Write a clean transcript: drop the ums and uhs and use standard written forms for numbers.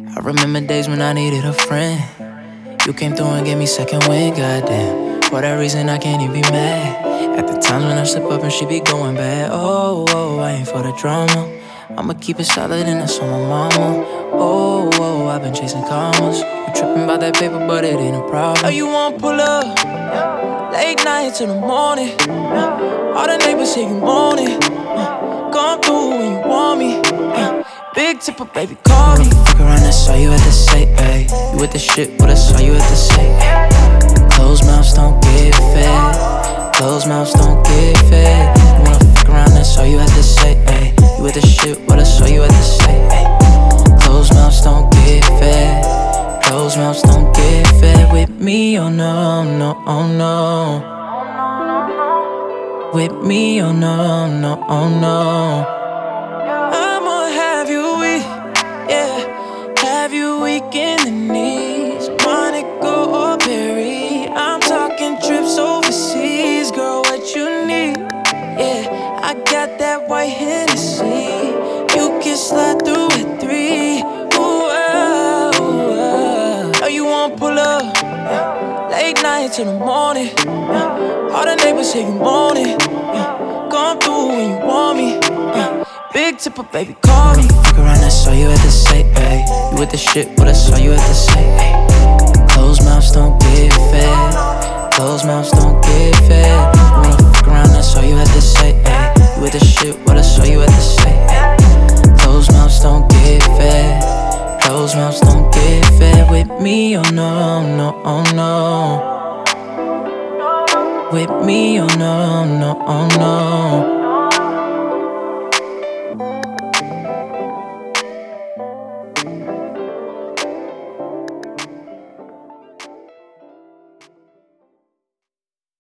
I remember days when I needed a friend. You came through and gave me second wind, goddamn. For that reason I can't even be mad. At the times when I slip up and she be going bad. I ain't for the drama. I'ma keep it solid and that's on my mama. I've been chasing commas. You tripping about that paper, but it ain't a problem. Oh, you wanna pull up? Late night till the morning. All the neighbors hear you moaning. Come through when you want me. Big tipper, baby, call me. Fuck around, I saw you at the say, ayy. You with the shit, what I saw you at the say, ayy. Closed mouths don't get fed. Closed mouths don't get fed. You wanna fuck around, I saw you at the say, ayy. You with the shit, what I saw you at the say, ayy. Closed mouths don't get fed. Closed mouths don't get fed. With me, oh no, no, oh no. With me, oh no, no, oh no. Have you weak in the knees? Monaco or Perry? I'm talking trips overseas. Girl, what you need? Yeah, I got that white Hennessy. You can slide through at 3. Oh, you wanna pull up? Late night till the morning. All the neighbors hear you moaning. Come through when you want me. Big tipper, baby, call me. Fuck around, I saw you at the say, ayy. You with the shit, what I saw you at the say, ayy. Closed mouths don't get fed. Closed mouths don't get fed. You wanna fuck around, I saw you at the say, ayy. You with the shit, what I saw you at the say, ayy. Closed mouths don't get fed. Closed mouths don't get fed. With me, oh no, no, oh no. With me, oh no, no, oh no.